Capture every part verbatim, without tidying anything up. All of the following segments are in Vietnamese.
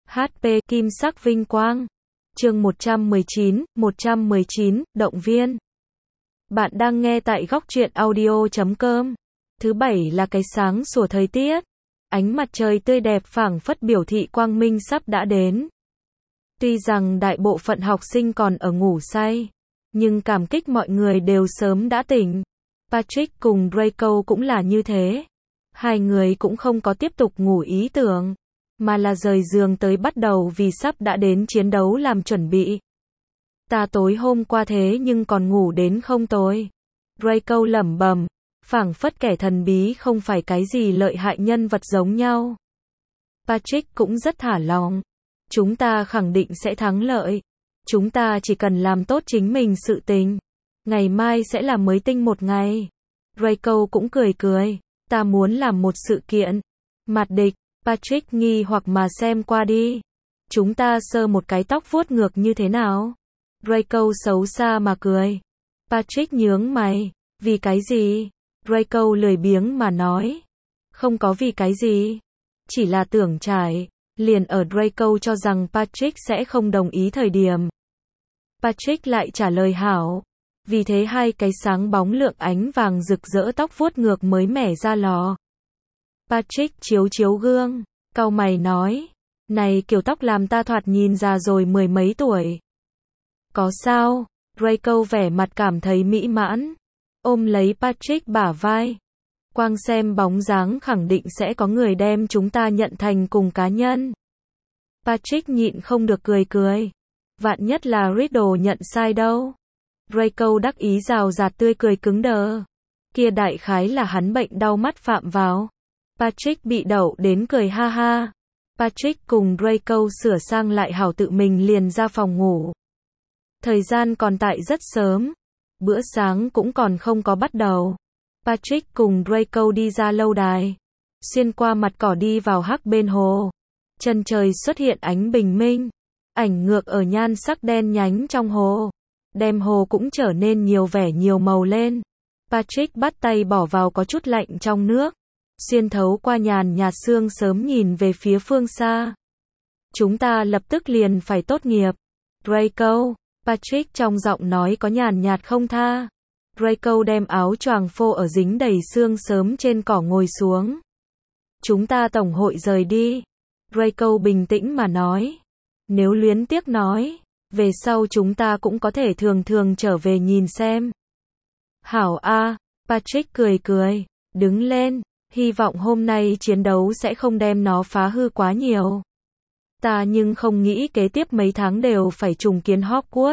hát pê Kim sắc vinh quang. Chương một trăm mười chín, một trăm mười chín, động viên. Bạn đang nghe tại góc truyện audio chấm com. Thứ bảy là cái sáng sủa thời tiết. Ánh mặt trời tươi đẹp phảng phất biểu thị quang minh sắp đã đến. Tuy rằng đại bộ phận học sinh còn ở ngủ say, nhưng cảm kích mọi người đều sớm đã tỉnh. Patrick cùng Draco cũng là như thế. Hai người cũng không có tiếp tục ngủ ý tưởng, mà là rời giường tới bắt đầu vì sắp đã đến chiến đấu làm chuẩn bị. Ta tối hôm qua thế nhưng còn ngủ đến không tồi. Draco lẩm bẩm, phảng phất kẻ thần bí không phải cái gì lợi hại nhân vật giống nhau. Patrick cũng rất thả lỏng. Chúng ta khẳng định sẽ thắng lợi. Chúng ta chỉ cần làm tốt chính mình sự tình. Ngày mai sẽ là mới tinh một ngày. Draco cũng cười cười. Ta muốn làm một sự kiện. Mặt địch. Patrick nghi hoặc mà xem qua đi. Chúng ta sơ một cái tóc vuốt ngược như thế nào? Draco xấu xa mà cười. Patrick nhướng mày. Vì cái gì? Draco lười biếng mà nói. Không có vì cái gì. Chỉ là tưởng trải. Liền ở Draco cho rằng Patrick sẽ không đồng ý thời điểm. Patrick lại trả lời hảo. Vì thế hai cái sáng bóng lượng ánh vàng rực rỡ tóc vuốt ngược mới mẻ ra lò. Patrick chiếu chiếu gương, cau mày nói. Này kiểu tóc làm ta thoạt nhìn già rồi mười mấy tuổi. Có sao? Draco vẻ mặt cảm thấy mỹ mãn. Ôm lấy Patrick bả vai. Quang xem bóng dáng khẳng định sẽ có người đem chúng ta nhận thành cùng cá nhân. Patrick nhịn không được cười cười. Vạn nhất là Riddle nhận sai đâu. Draco đắc ý rào rạt tươi cười cứng đờ. Kia đại khái là hắn bệnh đau mắt phạm vào. Patrick bị đậu đến cười ha ha. Patrick cùng Draco sửa sang lại hảo tự mình liền ra phòng ngủ. Thời gian còn tại rất sớm. Bữa sáng cũng còn không có bắt đầu. Patrick cùng Draco đi ra lâu đài. Xuyên qua mặt cỏ đi vào hắc bên hồ. Chân trời xuất hiện ánh bình minh. Ảnh ngược ở nhan sắc đen nhánh trong hồ. Đem hồ cũng trở nên nhiều vẻ nhiều màu lên. Patrick bắt tay bỏ vào có chút lạnh trong nước. Xuyên thấu qua nhàn nhạt sương sớm nhìn về phía phương xa. Chúng ta lập tức liền phải tốt nghiệp. Draco, Patrick trong giọng nói có nhàn nhạt không tha. Draco đem áo choàng phô ở dính đầy sương sớm trên cỏ ngồi xuống. Chúng ta tổng hội rời đi. Draco bình tĩnh mà nói. Nếu luyến tiếc nói, về sau chúng ta cũng có thể thường thường trở về nhìn xem. Hảo a, Patrick cười cười, đứng lên, hy vọng hôm nay chiến đấu sẽ không đem nó phá hư quá nhiều. Ta nhưng không nghĩ kế tiếp mấy tháng đều phải trùng kiến Hogwarts.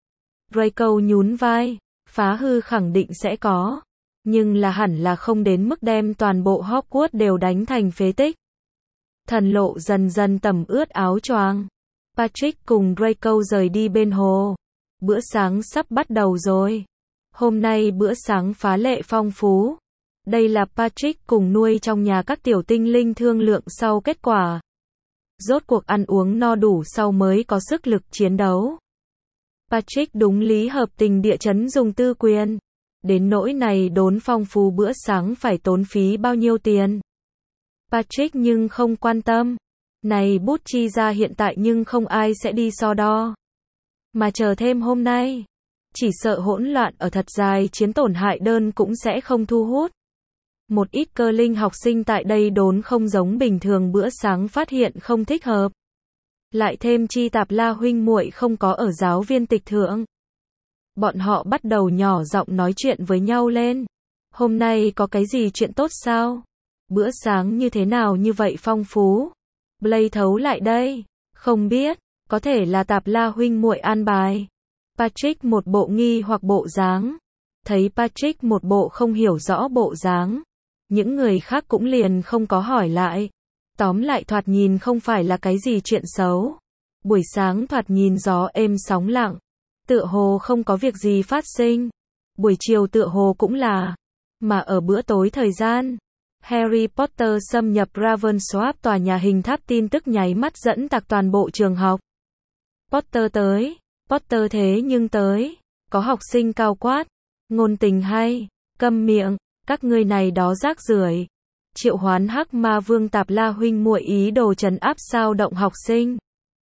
Draco nhún vai, phá hư khẳng định sẽ có, nhưng là hẳn là không đến mức đem toàn bộ Hogwarts đều đánh thành phế tích. Thần lộ dần dần tẩm ướt áo choàng. Patrick cùng Draco rời đi bên hồ. Bữa sáng sắp bắt đầu rồi. Hôm nay bữa sáng phá lệ phong phú. Đây là Patrick cùng nuôi trong nhà các tiểu tinh linh thương lượng sau kết quả. Rốt cuộc ăn uống no đủ sau mới có sức lực chiến đấu. Patrick đúng lý hợp tình địa chấn dùng tư quyền. Đến nỗi này đốn phong phú bữa sáng phải tốn phí bao nhiêu tiền. Patrick nhưng không quan tâm. Này bút chi ra hiện tại nhưng không ai sẽ đi so đo. Mà chờ thêm hôm nay. Chỉ sợ hỗn loạn ở thật dài chiến tổn hại đơn cũng sẽ không thu hút. Một ít cơ linh học sinh tại đây đốn không giống bình thường bữa sáng phát hiện không thích hợp. Lại thêm chi Tạp La huynh muội không có ở giáo viên tịch thượng. Bọn họ bắt đầu nhỏ giọng nói chuyện với nhau lên. Hôm nay có cái gì chuyện tốt sao? Bữa sáng như thế nào như vậy phong phú? Blake thấu lại đây. Không biết, có thể là Tạp La huynh muội an bài. Patrick một bộ nghi hoặc bộ dáng. Thấy Patrick một bộ không hiểu rõ bộ dáng. Những người khác cũng liền không có hỏi lại. Tóm lại thoạt nhìn không phải là cái gì chuyện xấu. Buổi sáng thoạt nhìn gió êm sóng lặng. Tựa hồ không có việc gì phát sinh. Buổi chiều tựa hồ cũng là. Mà ở bữa tối thời gian, Harry Potter xâm nhập Ravensworth tòa nhà hình tháp tin tức nháy mắt dẫn tạc toàn bộ trường học. Potter tới. Potter thế nhưng tới. Có học sinh cao quát. Ngôn tình hay. Câm miệng. Các ngươi này đó rác rưởi. triệu hoán hắc ma vương Tạp La huynh muội ý đồ trấn áp sao động học sinh.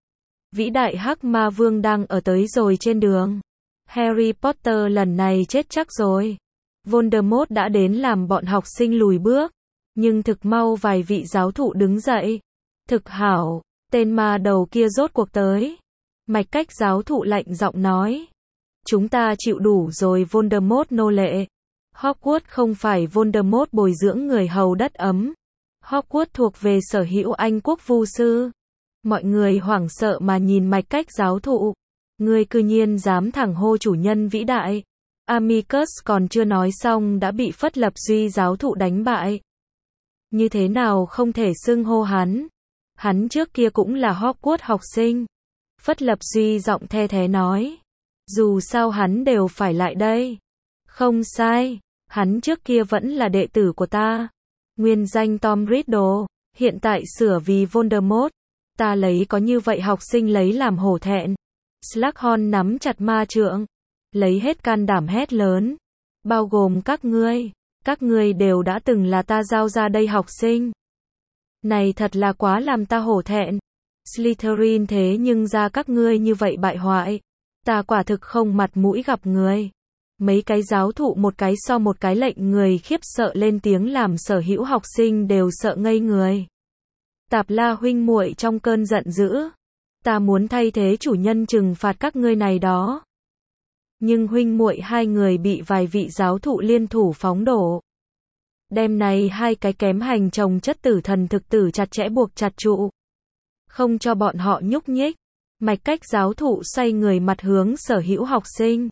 Vĩ đại hắc ma vương đang ở tới rồi trên đường. Harry Potter lần này chết chắc rồi. Voldemort đã đến làm bọn học sinh lùi bước. Nhưng thực mau vài vị giáo thụ đứng dậy. Thực hảo, tên ma đầu kia rốt cuộc tới. Mạch Cách giáo thụ lạnh giọng nói. Chúng ta chịu đủ rồi Voldemort nô lệ. Hogwarts không phải Voldemort bồi dưỡng người hầu đất ấm. Hogwarts thuộc về sở hữu Anh quốc vu sư. Mọi người hoảng sợ mà nhìn Mạch Cách giáo thụ. Ngươi cư nhiên dám thẳng hô chủ nhân vĩ đại. Amicus còn chưa nói xong đã bị Phất Lập Duy giáo thụ đánh bại. Như thế nào không thể xưng hô hắn? Hắn trước kia cũng là Hogwarts học sinh. Phất Lập Duy giọng the thế nói. Dù sao hắn đều phải lại đây. Không sai, hắn trước kia vẫn là đệ tử của ta. Nguyên danh Tom Riddle, hiện tại sửa vì Voldemort. Ta lấy có như vậy học sinh lấy làm hổ thẹn. Slughorn nắm chặt ma trượng, lấy hết can đảm hét lớn. Bao gồm các ngươi, các ngươi đều đã từng là ta giao ra đây học sinh. Này thật là quá làm ta hổ thẹn. Slytherin thế nhưng ra các ngươi như vậy bại hoại. Ta quả thực không mặt mũi gặp người. Mấy cái giáo thụ một cái so một cái lệnh người khiếp sợ lên tiếng làm sở hữu học sinh đều sợ ngây người. Tạp La huynh muội trong cơn giận dữ. Ta muốn thay thế chủ nhân trừng phạt các ngươi này đó. Nhưng huynh muội hai người bị vài vị giáo thụ liên thủ phóng đổ. Đêm này hai cái kém hành chồng chất tử thần thực tử chặt chẽ buộc chặt trụ. Không cho bọn họ nhúc nhích. Mạch Cách giáo thụ xoay người mặt hướng sở hữu học sinh.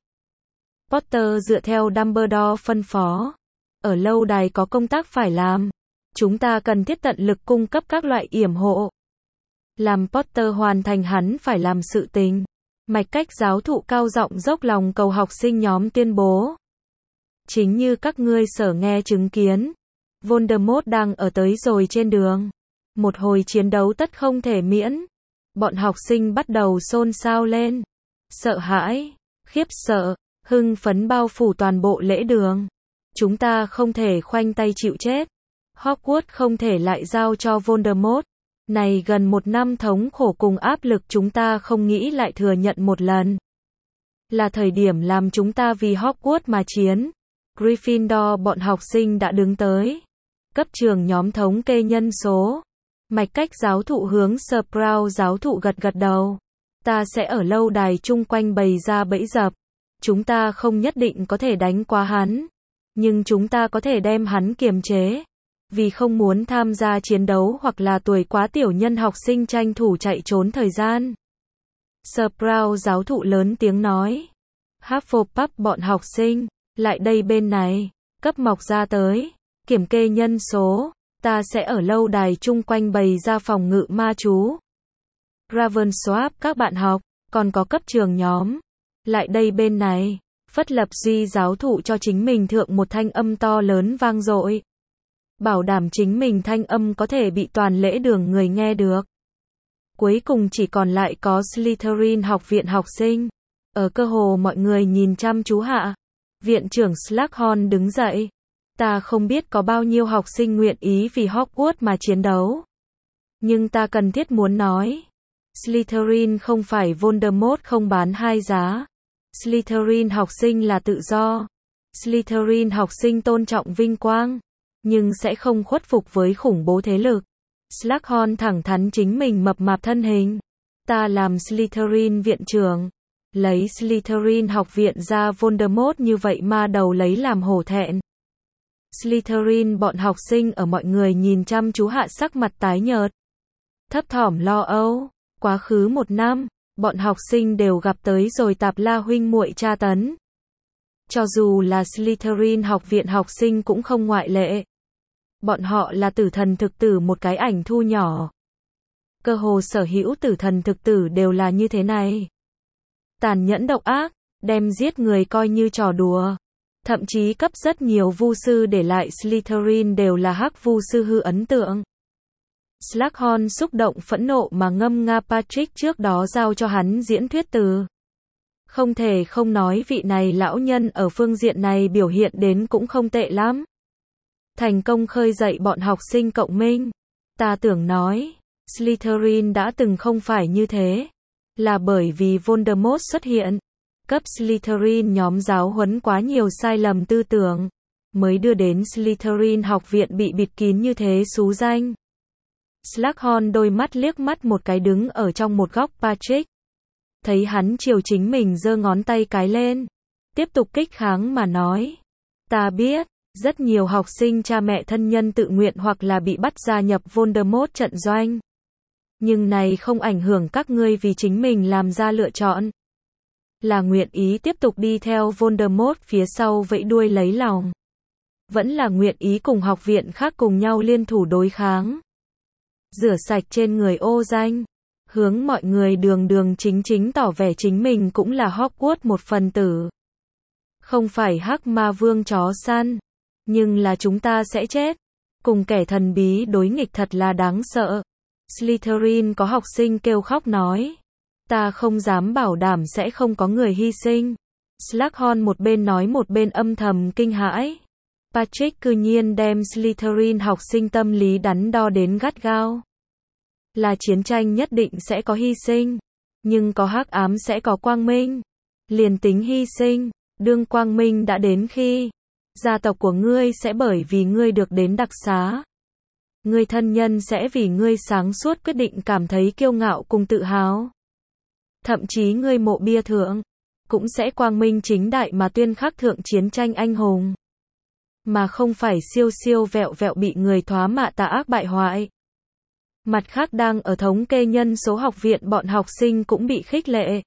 Potter dựa theo Dumbledore phân phó. Ở lâu đài có công tác phải làm. Chúng ta cần thiết tận lực cung cấp các loại yểm hộ. Làm Potter hoàn thành hắn phải làm sự tình. Mạch Cách giáo thụ cao giọng dốc lòng cầu học sinh nhóm tuyên bố. Chính như các ngươi sở nghe chứng kiến. Voldemort đang ở tới rồi trên đường. Một hồi chiến đấu tất không thể miễn. Bọn học sinh bắt đầu xôn xao lên. Sợ hãi, khiếp sợ, hưng phấn bao phủ toàn bộ lễ đường. Chúng ta không thể khoanh tay chịu chết. Hogwarts không thể lại giao cho Voldemort. Này gần một năm thống khổ cùng áp lực chúng ta không nghĩ lại thừa nhận một lần. Là thời điểm làm chúng ta vì Hogwarts mà chiến. Gryffindor bọn học sinh đã đứng tới. Cấp trường nhóm thống kê nhân số. Mạch Cách giáo thụ hướng Sprout giáo thụ gật gật đầu. Ta sẽ ở lâu đài chung quanh bày ra bẫy dập. Chúng ta không nhất định có thể đánh qua hắn. Nhưng chúng ta có thể đem hắn kiềm chế. Vì không muốn tham gia chiến đấu hoặc là tuổi quá tiểu nhân học sinh tranh thủ chạy trốn thời gian. Sprout giáo thụ lớn tiếng nói. Hufflepuff bọn học sinh, lại đây bên này, cấp mọc ra tới, kiểm kê nhân số, ta sẽ ở lâu đài chung quanh bày ra phòng ngự ma chú. Ravensworth các bạn học, còn có cấp trường nhóm, lại đây bên này, Phất Lập Duy giáo thụ cho chính mình thượng một thanh âm to lớn vang dội. Bảo đảm chính mình thanh âm có thể bị toàn lễ đường người nghe được. Cuối cùng chỉ còn lại có Slytherin học viện học sinh. Ở cơ hồ mọi người nhìn chăm chú hạ. Viện trưởng Slughorn đứng dậy. Ta không biết có bao nhiêu học sinh nguyện ý vì Hogwarts mà chiến đấu. Nhưng ta cần thiết muốn nói. Slytherin không phải Voldemort không bán hai giá. Slytherin học sinh là tự do. Slytherin học sinh tôn trọng vinh quang. Nhưng sẽ không khuất phục với khủng bố thế lực. Slughorn thẳng thắn chính mình mập mạp thân hình. Ta làm Slytherin viện trưởng. Lấy Slytherin học viện ra Voldemort như vậy ma đầu lấy làm hổ thẹn. Slytherin bọn học sinh ở mọi người nhìn chăm chú hạ sắc mặt tái nhợt. Thấp thỏm lo âu. Quá khứ một năm, bọn học sinh đều gặp tới rồi Tạp La huynh muội tra tấn. Cho dù là Slytherin học viện học sinh cũng không ngoại lệ. Bọn họ là tử thần thực tử một cái ảnh thu nhỏ. Cơ hồ sở hữu tử thần thực tử đều là như thế này. Tàn nhẫn độc ác, đem giết người coi như trò đùa. Thậm chí cấp rất nhiều vu sư để lại Slytherin đều là hắc vu sư hư ấn tượng. Slughorn xúc động phẫn nộ mà ngâm nga Patrick trước đó giao cho hắn diễn thuyết từ. Không thể không nói vị này lão nhân ở phương diện này biểu hiện đến cũng không tệ lắm. thành công khơi dậy bọn học sinh cộng minh. Ta tưởng nói, Slytherin đã từng không phải như thế. Là bởi vì Voldemort xuất hiện. Cấp Slytherin nhóm giáo huấn quá nhiều sai lầm tư tưởng. Mới đưa đến Slytherin học viện bị bịt kín như thế xú danh. Slughorn đôi mắt liếc mắt một cái đứng ở trong một góc Patrick. Thấy hắn chiều chính mình giơ ngón tay cái lên. Tiếp tục kích kháng mà nói. Ta biết, rất nhiều học sinh cha mẹ thân nhân tự nguyện hoặc là bị bắt gia nhập Voldemort trận doanh. Nhưng này không ảnh hưởng các ngươi vì chính mình làm ra lựa chọn. Là nguyện ý tiếp tục đi theo Voldemort phía sau vẫy đuôi lấy lòng. Vẫn là nguyện ý cùng học viện khác cùng nhau liên thủ đối kháng. Rửa sạch trên người ô danh. Hướng mọi người đường đường chính chính tỏ vẻ chính mình cũng là Hogwarts một phần tử. Không phải hắc ma vương chó săn. Nhưng là chúng ta sẽ chết. Cùng kẻ thần bí đối nghịch thật là đáng sợ. Slytherin có học sinh kêu khóc nói. Ta không dám bảo đảm sẽ không có người hy sinh. Slughorn một bên nói một bên âm thầm kinh hãi. Patrick cư nhiên đem Slytherin học sinh tâm lý đắn đo đến gắt gao. Là chiến tranh nhất định sẽ có hy sinh. Nhưng có hắc ám sẽ có quang minh. Liền tính hy sinh, đương quang minh đã đến khi. Gia tộc của ngươi sẽ bởi vì ngươi được đến đặc xá. Ngươi thân nhân sẽ vì ngươi sáng suốt quyết định cảm thấy kiêu ngạo cùng tự hào. Thậm chí ngươi mộ bia thượng, cũng sẽ quang minh chính đại mà tuyên khắc thượng chiến tranh anh hùng. Mà không phải siêu siêu vẹo vẹo bị người thoá mạ tà ác bại hoại. Mặt khác đang ở thống kê nhân số học viện bọn học sinh cũng bị khích lệ.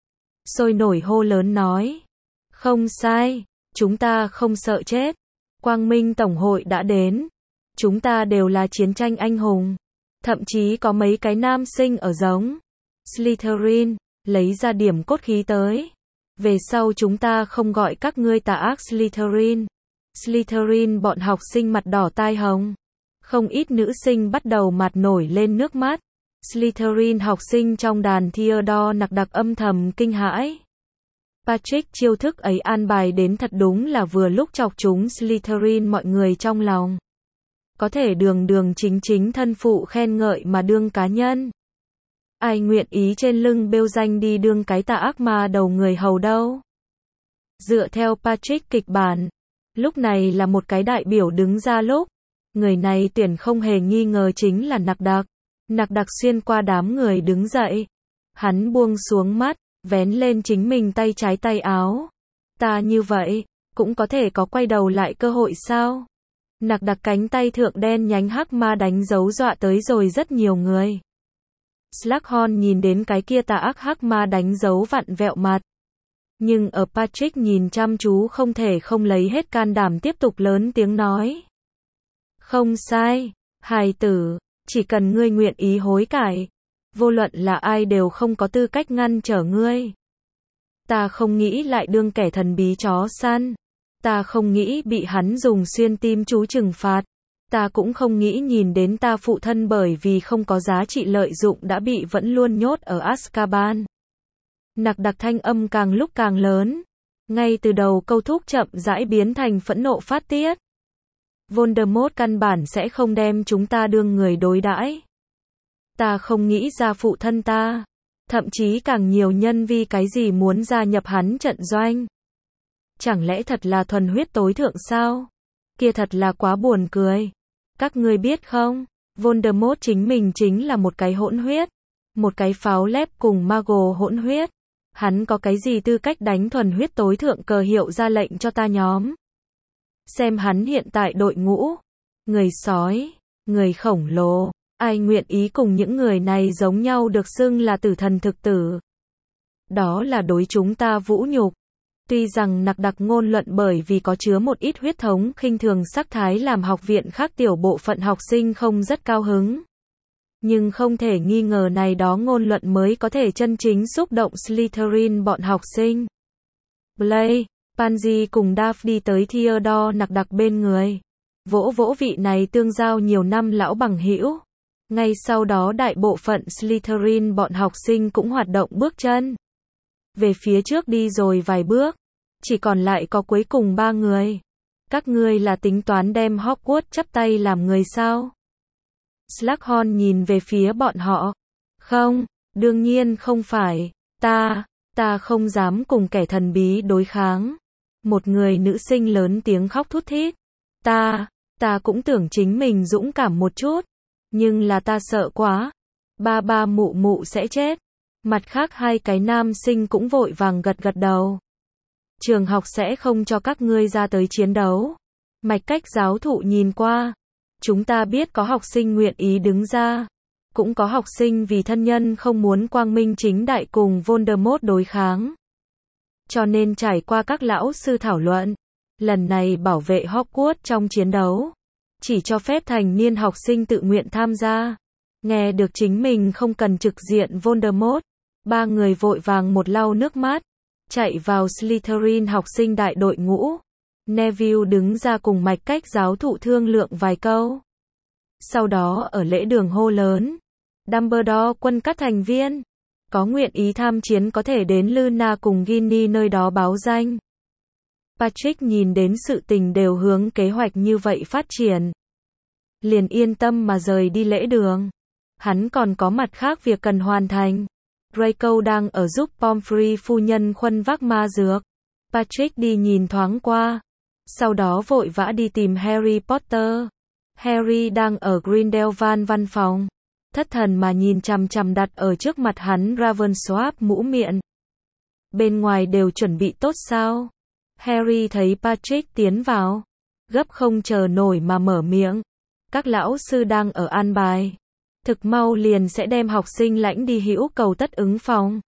Sôi nổi hô lớn nói. Không sai, chúng ta không sợ chết. Quang Minh Tổng hội đã đến. Chúng ta đều là chiến tranh anh hùng. Thậm chí có mấy cái nam sinh ở giống Slytherin, lấy ra điểm cốt khí tới. Về sau chúng ta không gọi các ngươi tà ác Slytherin. Slytherin bọn học sinh mặt đỏ tai hồng. Không ít nữ sinh bắt đầu mặt nổi lên nước mắt. Slytherin học sinh trong đàn Theodore nặc đặc âm thầm kinh hãi. Patrick chiêu thức ấy an bài đến thật đúng là vừa lúc chọc chúng Slytherin mọi người trong lòng. Có thể đường đường chính chính thân phụ khen ngợi mà đương cá nhân. Ai nguyện ý trên lưng bêu danh đi đương cái tà ác ma đầu người hầu đâu. Dựa theo Patrick kịch bản, lúc này là một cái đại biểu đứng ra lúc. Người này tuyển không hề nghi ngờ chính là Nặc Đặc. Nặc Đặc xuyên qua đám người đứng dậy. Hắn buông xuống mắt, vén lên chính mình tay trái tay áo. Ta như vậy, cũng có thể có quay đầu lại cơ hội sao? Nặc Đặc cánh tay thượng đen nhánh hắc ma đánh dấu dọa tới rồi rất nhiều người. Slughorn nhìn đến cái kia tà ác hắc ma đánh dấu vặn vẹo mặt. Nhưng ở Patrick nhìn chăm chú không thể không lấy hết can đảm tiếp tục lớn tiếng nói. Không sai, hài tử, chỉ cần ngươi nguyện ý hối cải, vô luận là ai đều không có tư cách ngăn trở ngươi. Ta không nghĩ lại đương kẻ thần bí chó săn. Ta không nghĩ bị hắn dùng xuyên tim chú trừng phạt. Ta cũng không nghĩ nhìn đến ta phụ thân bởi vì không có giá trị lợi dụng đã bị vẫn luôn nhốt ở Azkaban. Nặc Đặc thanh âm càng lúc càng lớn. Ngay từ đầu câu thúc chậm rãi biến thành phẫn nộ phát tiết. Voldemort căn bản sẽ không đem chúng ta đương người đối đãi. Ta không nghĩ ra phụ thân ta. Thậm chí càng nhiều nhân vì cái gì muốn gia nhập hắn trận doanh. Chẳng lẽ thật là thuần huyết tối thượng sao? Kia thật là quá buồn cười. Các ngươi biết không? Voldemort chính mình chính là một cái hỗn huyết. Một cái pháo lép cùng Mago hỗn huyết. Hắn có cái gì tư cách đánh thuần huyết tối thượng cờ hiệu ra lệnh cho ta nhóm? Xem hắn hiện tại đội ngũ. Người sói, người khổng lồ. Ai nguyện ý cùng những người này giống nhau được xưng là tử thần thực tử. Đó là đối chúng ta vũ nhục. Tuy rằng Nặc Đặc ngôn luận bởi vì có chứa một ít huyết thống khinh thường sắc thái làm học viện khác tiểu bộ phận học sinh không rất cao hứng. Nhưng không thể nghi ngờ này đó ngôn luận mới có thể chân chính xúc động Slytherin bọn học sinh. Blaise, Pansy cùng Daphne đi tới Theodore Nặc Đặc bên người. Vỗ vỗ vị này tương giao nhiều năm lão bằng hữu. Ngay sau đó đại bộ phận Slytherin bọn học sinh cũng hoạt động bước chân. Về phía trước đi rồi vài bước. Chỉ còn lại có cuối cùng ba người. Các ngươi là tính toán đem Hogwarts chắp tay làm người sao? Slughorn nhìn về phía bọn họ. Không, đương nhiên không phải. Ta, ta không dám cùng kẻ thần bí đối kháng. Một người nữ sinh lớn tiếng khóc thút thít. Ta, ta cũng tưởng chính mình dũng cảm một chút. Nhưng là ta sợ quá. Ba ba mụ mụ sẽ chết. Mặt khác hai cái nam sinh cũng vội vàng gật gật đầu. Trường học sẽ không cho các ngươi ra tới chiến đấu. Mạch Cách giáo thụ nhìn qua. Chúng ta biết có học sinh nguyện ý đứng ra. Cũng có học sinh vì thân nhân không muốn quang minh chính đại cùng Voldemort đối kháng. Cho nên trải qua các lão sư thảo luận, lần này bảo vệ Hogwarts trong chiến đấu, chỉ cho phép thành niên học sinh tự nguyện tham gia. Nghe được chính mình không cần trực diện Voldemort, ba người vội vàng một lau nước mắt, chạy vào Slytherin học sinh đại đội ngũ. Neville đứng ra cùng Mạch Cách giáo thụ thương lượng vài câu. Sau đó ở lễ đường hô lớn, Dumbledore quân các thành viên, có nguyện ý tham chiến có thể đến Luna cùng Ginny nơi đó báo danh. Patrick nhìn đến sự tình đều hướng kế hoạch như vậy phát triển. Liền yên tâm mà rời đi lễ đường. Hắn còn có mặt khác việc cần hoàn thành. Draco đang ở giúp Pomfrey phu nhân khuân vác ma dược. Patrick đi nhìn thoáng qua. Sau đó vội vã đi tìm Harry Potter. Harry đang ở Grindelwald văn phòng. Thất thần mà nhìn chằm chằm đặt ở trước mặt hắn Ravensworth mũ miệng. Bên ngoài đều chuẩn bị tốt sao? Harry thấy Patrick tiến vào. Gấp không chờ nổi mà mở miệng. Các lão sư đang ở an bài. Thực mau liền sẽ đem học sinh lãnh đi hữu cầu tất ứng phòng.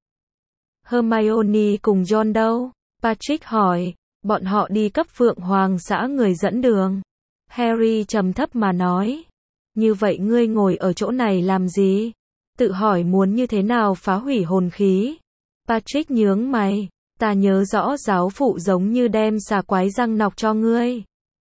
Hermione cùng John đâu? Patrick hỏi. Bọn họ đi cấp Phượng Hoàng xã người dẫn đường. Harry trầm thấp mà nói. Như vậy ngươi ngồi ở chỗ này làm gì? Tự hỏi muốn như thế nào phá hủy hồn khí? Patrick nhướng mày. Ta nhớ rõ giáo phụ giống như đem xà quái răng nọc cho ngươi.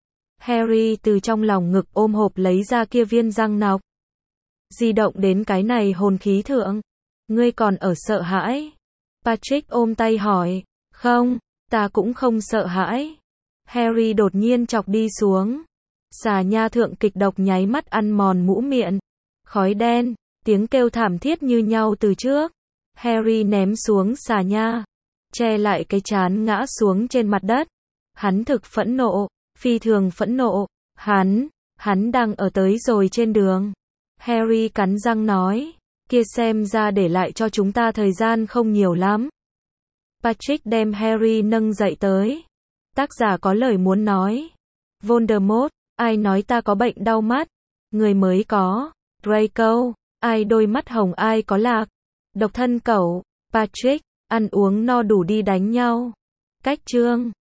Harry từ trong lòng ngực ôm hộp lấy ra kia viên răng nọc. Di động đến cái này hồn khí thượng. Ngươi còn ở sợ hãi? Patrick ôm tay hỏi. Không, ta cũng không sợ hãi. Harry đột nhiên chọc đi xuống. Xà nha thượng kịch độc nháy mắt ăn mòn mũ miệng. Khói đen, tiếng kêu thảm thiết như nhau từ trước. Harry ném xuống xà nha. Che lại cái chán ngã xuống trên mặt đất. Hắn thực phẫn nộ, phi thường phẫn nộ. Hắn, hắn đang ở tới rồi trên đường. Harry cắn răng nói. Kia xem ra để lại cho chúng ta thời gian không nhiều lắm. Patrick đem Harry nâng dậy tới. Tác giả có lời muốn nói. Voldemort, ai nói ta có bệnh đau mắt? Người mới có. Draco, ai đôi mắt hồng ai có lạc? Độc thân cẩu. Patrick, ăn uống no đủ đi đánh nhau. Cách chương